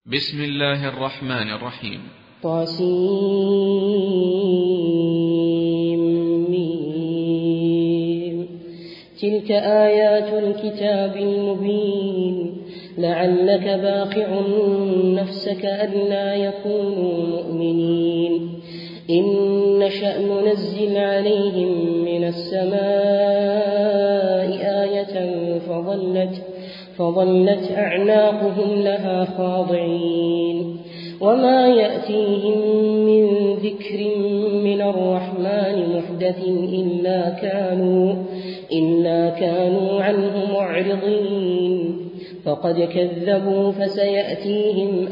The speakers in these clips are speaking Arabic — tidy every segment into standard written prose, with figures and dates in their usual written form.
بسم الله الرحمن الرحيم. طاسيم. تلك آيات الكتاب المبين. لعلك باخع نفسك ألا يكونوا مؤمنين. إن نشأ ننزل عليهم من السماء آية فظلت أعناقهم لها خاضعين. وما يأتيهم من ذكر من الرحمن محدث إلا كانوا عنه معرضين. فقد كذبوا فسيأتيهم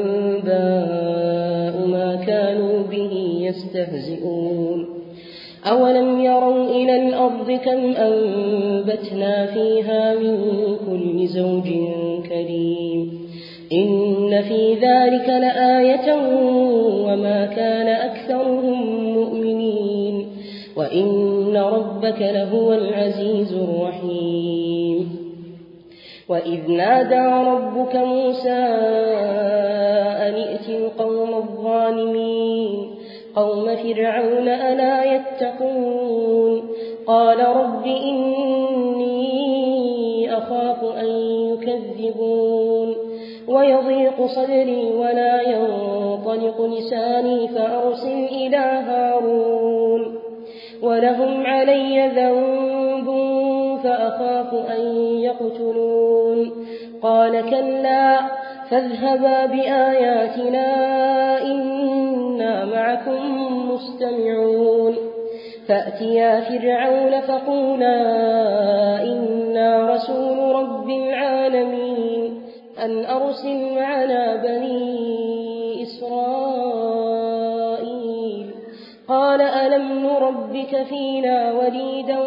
أنباء ما كانوا به يستهزئون. أولم يروا إلى الأرض كم أنبتنا فيها من كل زوج كريم. إن في ذلك لآية وما كان أكثرهم مؤمنين وإن ربك لهو العزيز الرحيم. وإذ نادى ربك موسى أن ائت القوم الظالمين قوم فرعون ألا يتقون. قال رب إني أخاف أن يكذبون ويضيق صدري ولا ينطلق لساني فأرسل إلى هارون ولهم علي ذنب فأخاف أن يقتلون. قال كلا فاذهبا بآياتنا إنا معكم مستمعون. فأتيا فرعون فقولا إنا رسول رب العالمين أن أرسل معنا بني إسرائيل. قال ألم نربك فينا وليدا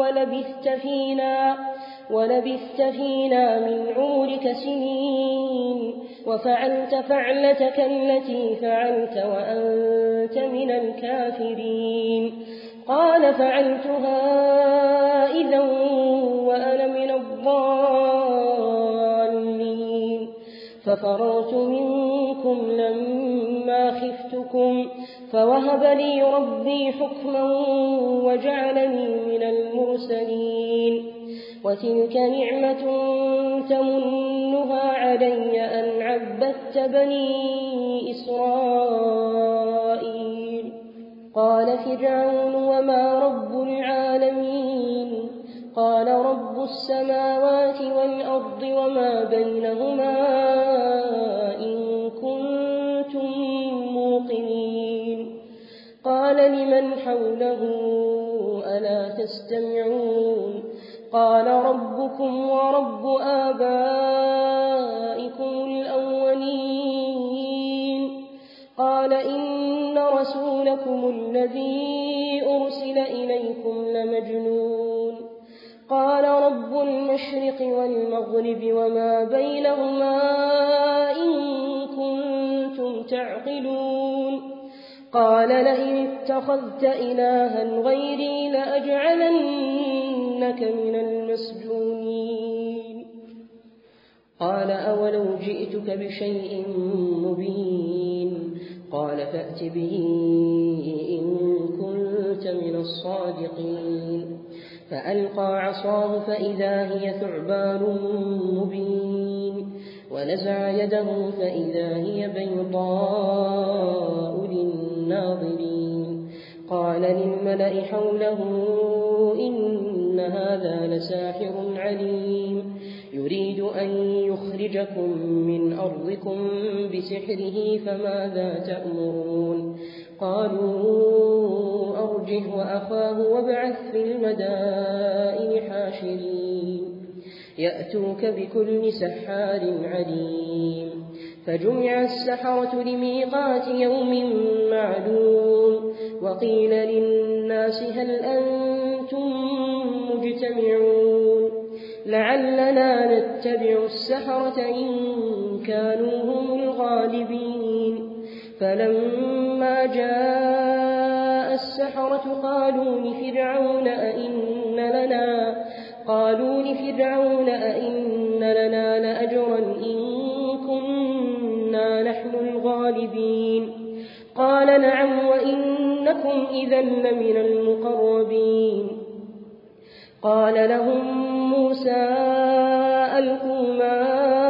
ولبثت فينا من عمرك سنين وفعلت فعلتك التي فعلت وأنت من الكافرين. قال فعلتها إذا وأنا من الضالين. ففررت منكم لما خفتكم فوهب لي ربي حكما وجعلني من المرسلين. وتلك نعمة تمنها علي أن عبدت بني إسرائيل. قال فرعون وما رب العالمين. قال رب السماوات والأرض وما بينهما إن كنتم موقنين. قال لمن حوله ألا تستمعون. قال ربكم ورب آبائكم الأولين. قال إن رسولكم الذي أرسل إليكم لمجنون. قال رب المشرق والمغرب وما بينهما إن كنتم تعقلون. قال لئن اتخذت إلها غيري لأجعلنك من المسجونين. قال أولو جئتك بشيء مبين. قال فأت به إن كنت من الصادقين. فألقى عصاه فإذا هي ثعبان مبين ونزع يده فإذا هي بيضاء للناظرين. قال للملأ حوله إن هذا لساحر عليم يريد أن يخرجكم من أرضكم بسحره فماذا تأمرون. قالوا أرجه وأخاه وابعث في المدائن حاشرين يأتوك بكل سحار عليم. فجمع السحرة لميقات يوم معلوم. وقيل للناس هل أنتم مجتمعون لعلنا نتبع السحرة إن كانوا هم الغالبين. فلما جاء السحرة قالوا لفرعون أئن لنا لأجرا إن إنا نحن الغالبين قال نعم وإنكم إذا لمن المقربين قال لهم موسى ألقوا ما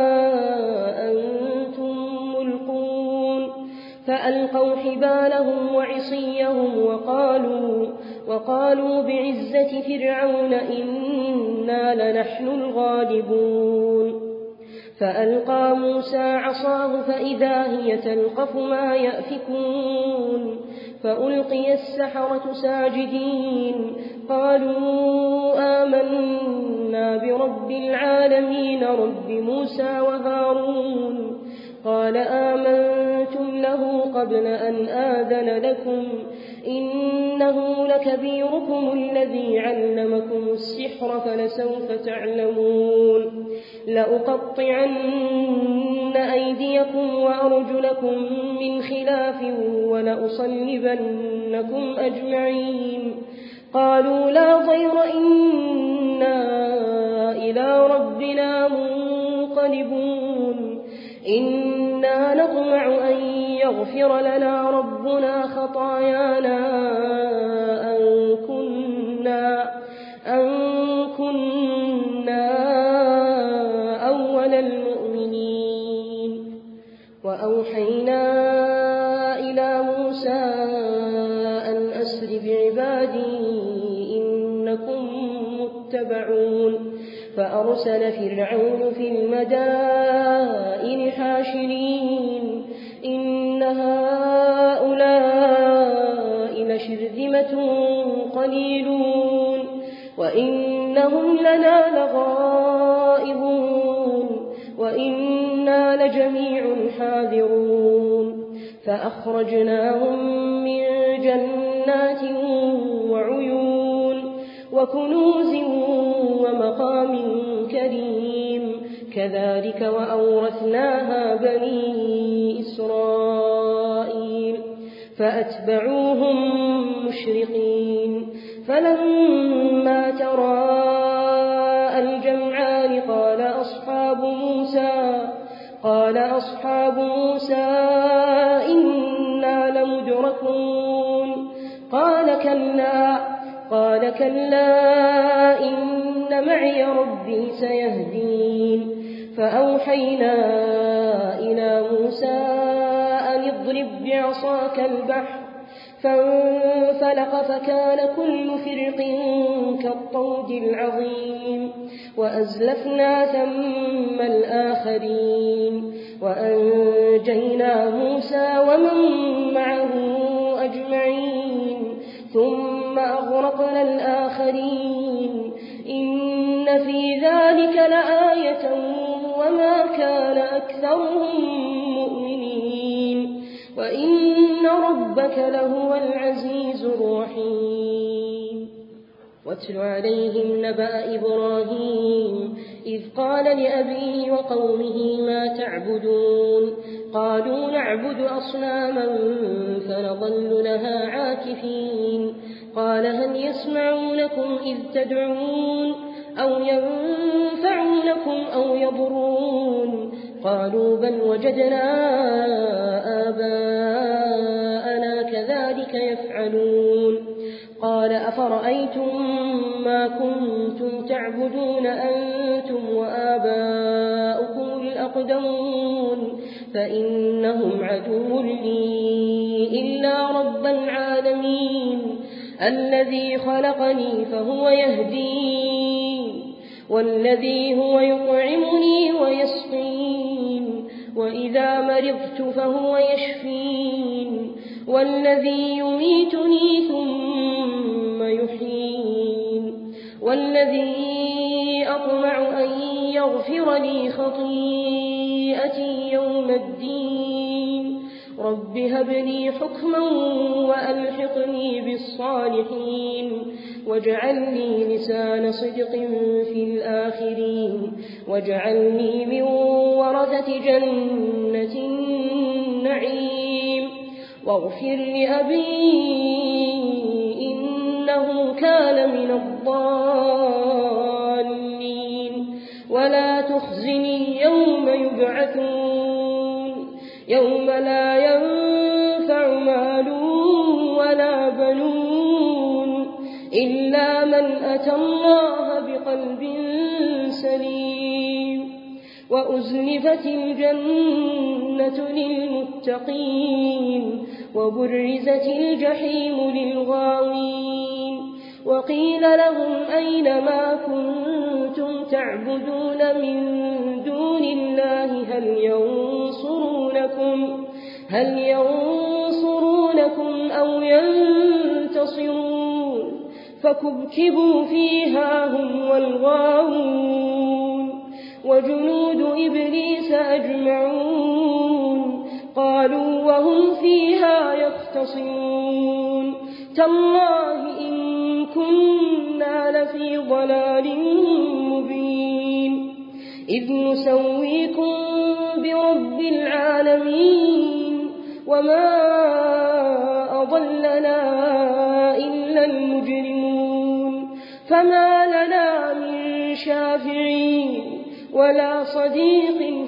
أنتم ملقون فألقوا حبالهم وعصيهم وقالوا بعزة فرعون إنا لنحن الغالبون فألقى موسى عصاه فإذا هي تلقف ما يأفكون فألقي السحرة ساجدين قالوا آمنا برب العالمين رب موسى وهارون قال آمنتم له قبل أن آذن لكم إنه لكبيركم الذي علمكم السحر فلسوف تعلمون لأقطعن أيديكم وأرجلكم من خلاف ولأصلبنكم أجمعين قالوا لا ضير إنا إلى ربنا منقلبون إنا نطمع أن يغفر لنا ربنا خطايانا أن كنا أول المؤمنين وأوحينا إلى موسى أن أسر بعبادي إنكم متبعون فأرسل فرعون في المدائن حاشرين إن هؤلاء لشرذمة قليلون وإنهم لنا لغائظون وإنا لجميع حاذرون فأخرجناهم من جنات وعيون وكنوز ومقام كريم كذلك وأورثناها بني إسرائيل فأتبعوهم مشرقين فلما تراءى الجمعان قال أصحاب موسى إنا لمدركون قال كلا إن معي ربي سيهدين فأوحينا إلى موسى أن اضرب بعصاك البحر فانفلق فكان كل فرق كالطود العظيم وأزلفنا ثم الآخرين وأنجينا موسى ومن معه أجمعين ثم أغرقنا الآخرين إن في ذلك لآية وما كان أكثرهم مؤمنين وإن ربك لهو العزيز الرحيم واتل عليهم نبأ إبراهيم إذ قال لأبيه وقومه ما تعبدون قالوا نعبد أصناما فنظل لها عاكفين قال هل يسمعونكم إذ تدعون أو ينفعونكم أو يضرون قالوا بل وجدنا آباءنا كذلك يفعلون قال أفرأيتم ما كنتم تعبدون أنتم وآباؤكم الأقدمون فإنهم عدو لي إلا رب العالمين الذي خلقني فهو يهدين والذي هو يطعمني ويسقين وإذا مرضت فهو يشفين والذي يميتني ثم يحيين والذي أطمع أن يغفر لي خطيئتي يوم الدين رب هب لي حكما وألحقني بالصالحين واجعلني لسان صدق في الآخرين واجعلني من ورثة جنة النعيم واغفر لأبي إنه كان من الضالين ولا تخزني يوم يبعثون يوم لا ينفع مال ولا بنون إلا من أتى الله بقلب سليم وأزلفت الجنة للمتقين وبرزت الجحيم للغاوين وقيل لهم أين ما كنتم تعبدون من دون الله هل ينصرونكم أو ينتصرون فكبكبوا فيها هم والغاوون وجنود إبليس أجمعون قالوا وهم فيها يختصمون تالله إن كنا لفي ضلال مبين إذ نسويكم برب العالمين وما أضلنا إلا المجرمون فما لنا من شافعين ولا صديق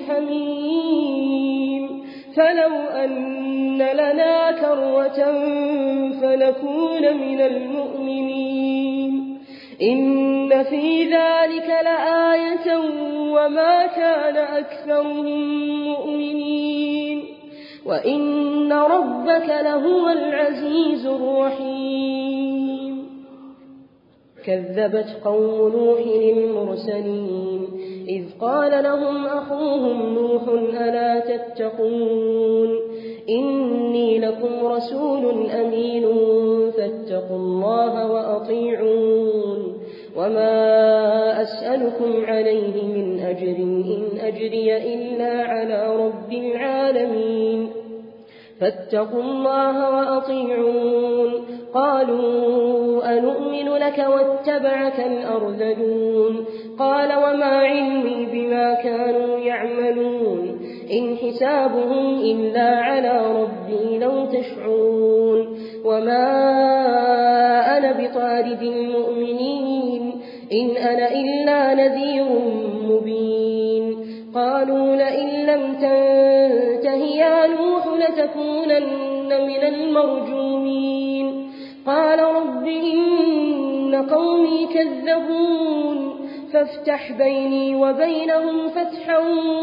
حميم فلو أن لنا كرة فنكون من المؤمنين إن في ذلك لآية وما كان أكثرهم مؤمنين وإن ربك لهو العزيز الرحيم كذبت قوم نوح المرسلين إذ قال لهم أخوهم نوح ألا تتقون إني لكم رسول أمين فاتقوا الله وأطيعون وما أسألكم عليه من أجر إن أجري إلا على رب العالمين فاتقوا الله وأطيعون قالوا أنؤمن لك واتبعك الأرذلون قال وما علمي بما كانوا يعملون إن حسابهم إلا على ربي لو تشعرون وما أنا بطارد المؤمنين إن أنا إلا نذير مبين قالوا لئن لم تنته يا نوح لتكونن من المرجومين قال رب إن قومي كذبون فافتح بيني وبينهم فتحا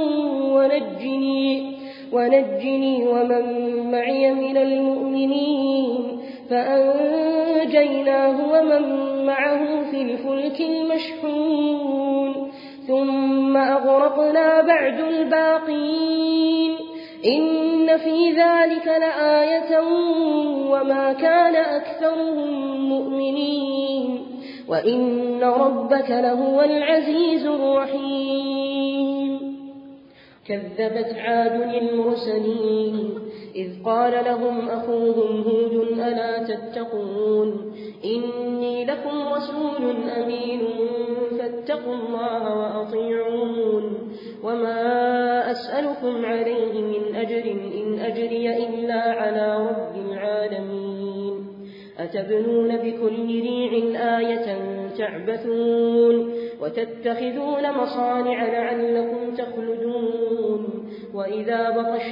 ونجني ومن معي من المؤمنين فأنجيناه ومن معه في الفلك المشحون ثم أغرقنا بعد الباقين إن في ذلك لآية وما كان أكثرهم مؤمنين وإن ربك لهو العزيز الرحيم كذبت عاد المرسلين إذ قال لهم أخوهم هود ألا تتقون إني لكم رسول أمين فاتقوا الله وأطيعون وما أسألكم عليه من أجر إن أجري إلا على رب العالمين أتبنون بكل ريع آية تعبثون وتتخذون مصانع لعلكم تخلدون وإذا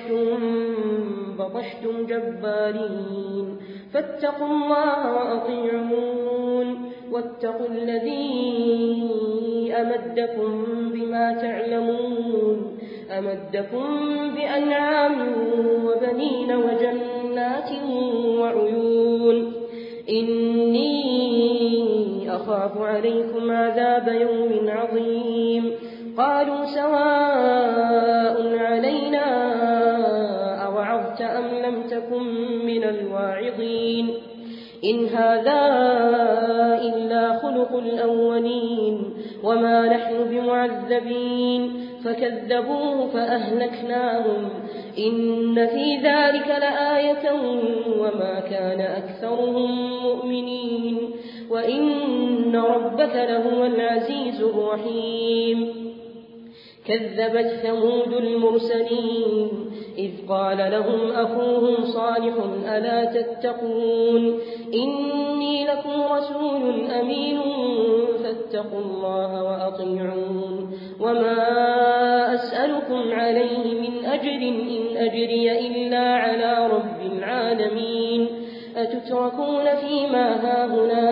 بطشتم جبارين فاتقوا الله وأطيعون واتقوا الذي أمدكم بما تعلمون أمدكم بأنعام وبنين وجنات وعيون إني أخاف عليكم عذاب يوم عظيم قالوا سواء علينا أوعظت أم لم تكن من الواعظين إن هذا إلا خلق الأولين وما نحن بمعذبين فكذبوه فأهلكناهم إن في ذلك لآية وما كان أكثرهم مؤمنين وإن ربك لهو العزيز الرحيم كذبت ثمود المرسلين إذ قال لهم أخوهم صالح ألا تتقون إني لكم رسول أمين فاتقوا الله وأطيعون وما أسألكم عليه من أجر إن أجري إلا على رب العالمين أتتركون فيما هاهنا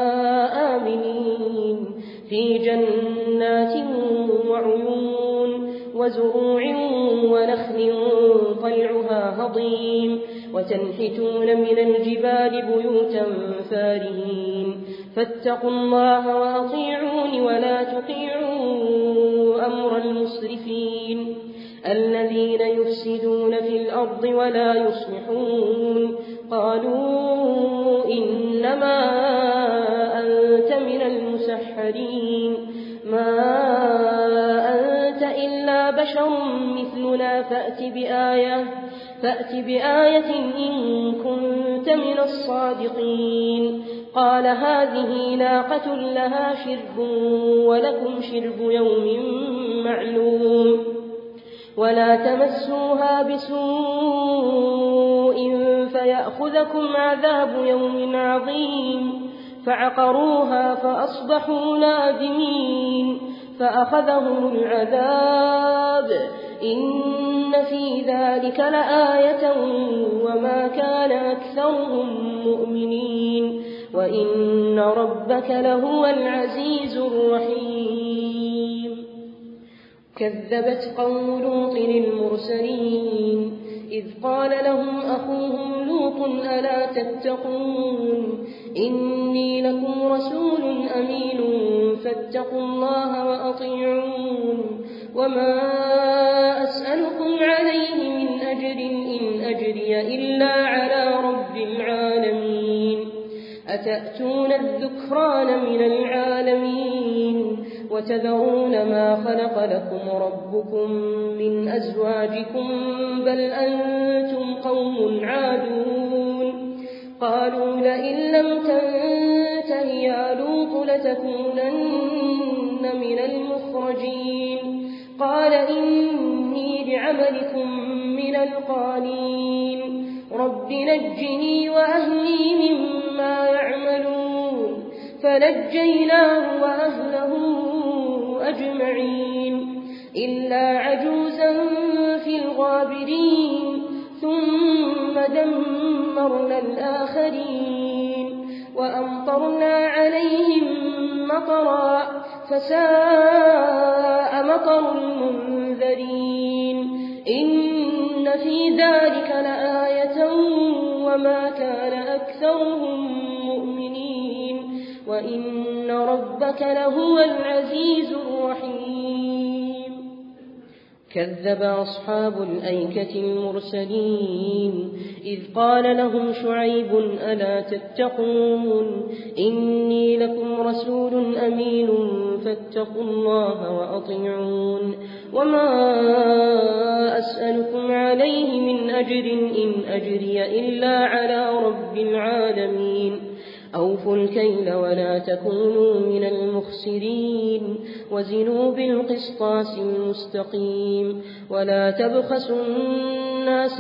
آمنين في جنات وعيون وزروع ونخل طلعها هضيم وتنحتون من الجبال بيوتا فارهين فاتقوا الله وأطيعون ولا تطيعوا أمر المسرفين الذين يفسدون في الأرض ولا يصلحون قالوا إنما أنت من المسحرين ما أنت إلا بشر مثلنا فأت بآية إن كنت من الصادقين قال هذه ناقة لها شرب ولكم شرب يوم معلوم ولا تمسوها بسوء فيأخذكم عذاب يوم عظيم فعقروها فأصبحوا نادمين فأخذهم العذاب إن في ذلك لآية وما كان أكثرهم مؤمنين وإن ربك لهو العزيز الرحيم كذبت قوم لوط المرسلين إذ قال لهم أخوهم لوط ألا تتقون إني لكم رسول أمين فاتقوا الله وأطيعون وما أسألكم عليه من أجر إن أجري إلا على رب العالمين أتأتون الذكران من العالمين وتذرون ما خلق لكم ربكم من أزواجكم بل أنتم قوم عادون قالوا لئن لم تنته يا لوط لتكونن من المخرجين قال إني لعملكم من القالين رب نجني وأهلي مما يعملون فنجيناه وأهله أجمعين إلا عجوزا في الغابرين ثم دمرنا الآخرين وأمطرنا عليهم مطرا فساء مطر المنذرين إن في ذلك لآية وما كان أكثرهم مؤمنين وإن ربك لهو العزيز الرحيم كذب أصحاب الأيكة المرسلين إذ قال لهم شعيب ألا تتقون إني لكم رسول أمين فاتقوا الله وأطيعون وما أسألكم عليه من أجر إن أجري إلا على رب العالمين أوفوا الكيل ولا تكونوا من المخسرين وزنوا بالقسطاس المستقيم ولا تبخسوا الناس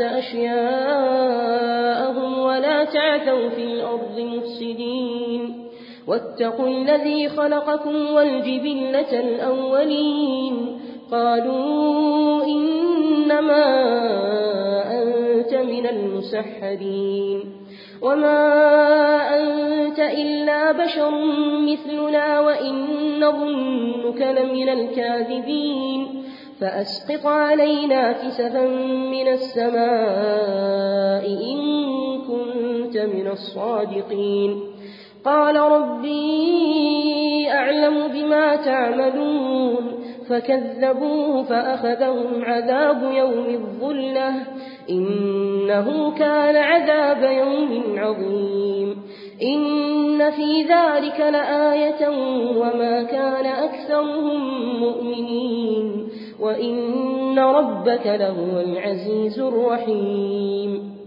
أشياءهم ولا تعثوا في الأرض مفسدين واتقوا الذي خلقكم والجبلة الأولين قالوا إنما أنت من المسحرين وما أنت إلا بشر مثلنا وإن نظنك لمن الكاذبين فأسقط علينا كسفا من السماء إن كنت من الصادقين قال ربي أعلم بما تعملون فكذبوه فأخذهم عذاب يوم الظلة إنه كان عذاب يوم عظيم إن في ذلك لآية وما كان أكثرهم مؤمنين وإن ربك لهو العزيز الرحيم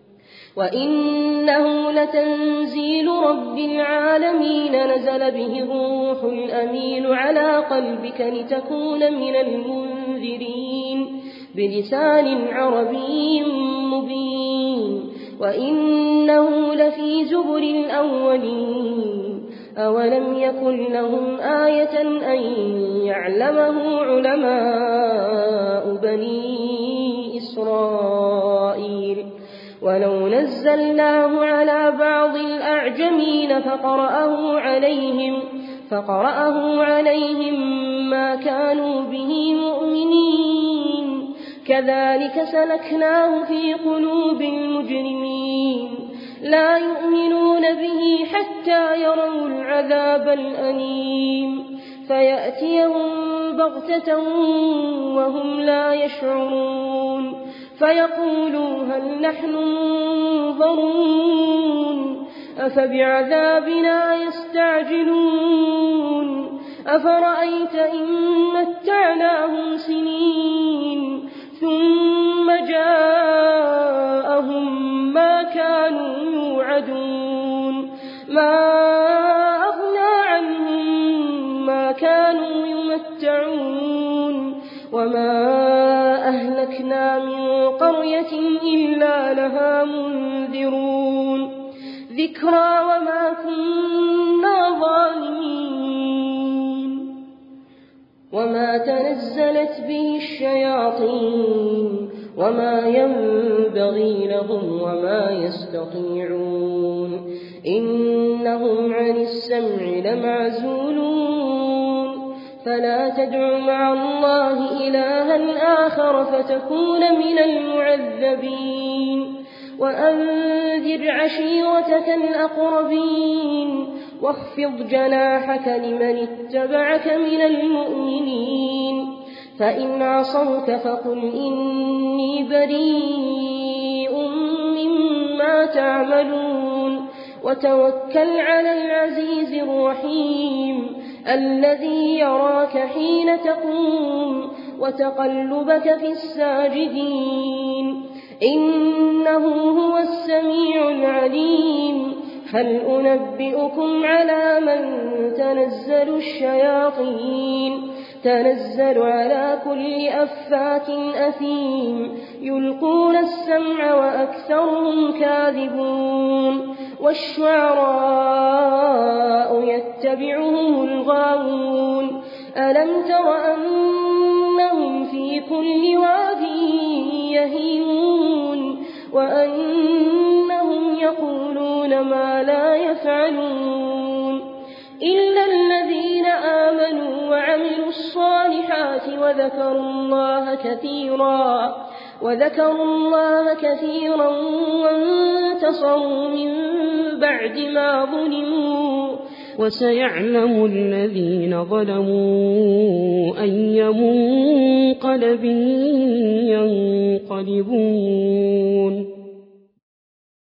وإنه لتنزيل رب العالمين نزل به الروح الأمين على قلبك لتكون من المنذرين بلسان عربي مبين وإنه لفي زبر الأولين أولم يكن لهم آية أن يعلمه علماء بني إسرائيل ولو نزلناه على بعض الأعجمين فقرأه عليهم ما كانوا به مؤمنين كذلك سلكناه في قلوب المجرمين لا يؤمنون به حتى يروا العذاب الأليم فيأتيهم بغتة وهم لا يشعرون فيقولوا هل نحن منظرون أفبعذابنا يستعجلون أفرأيت إن متعناهم سنين ثم جاءهم ما كانوا يوعدون ما أغنى عنهم ما كانوا يمتعون وما أهلكنا من قرية إلا لها منذرون ذكرى وما كنا ظالمين وما تنزلت به الشياطين وما ينبغي لهم وما يستطيعون إنهم عن السمع لمعزولون فلا تدع مع الله إلها آخر فتكون من المعذبين وأنذر عشيرتك الأقربين واخفض جناحك لمن اتبعك من المؤمنين فإن عصوك فقل إني بريء مما تعملون وتوكل على العزيز الرحيم الذي يراك حين تقوم وتقلبك في الساجدين إنه هو السميع العليم هل أنبئكم على من تنزل الشياطين تنزل على كل أفاك أثيم يلقون السمع وأكثرهم كاذبون والشعراء يتبعهم الغاوون ألم تر أنهم في كل واد يهيمون وأنهم يقولون ما لا يفعلون إلا الذين آمنوا وعملوا الصالحات وذكروا الله كثيرا وانتصروا من بعد ما ظلموا وسيعلم الذين ظلموا أي منقلب ينقلبون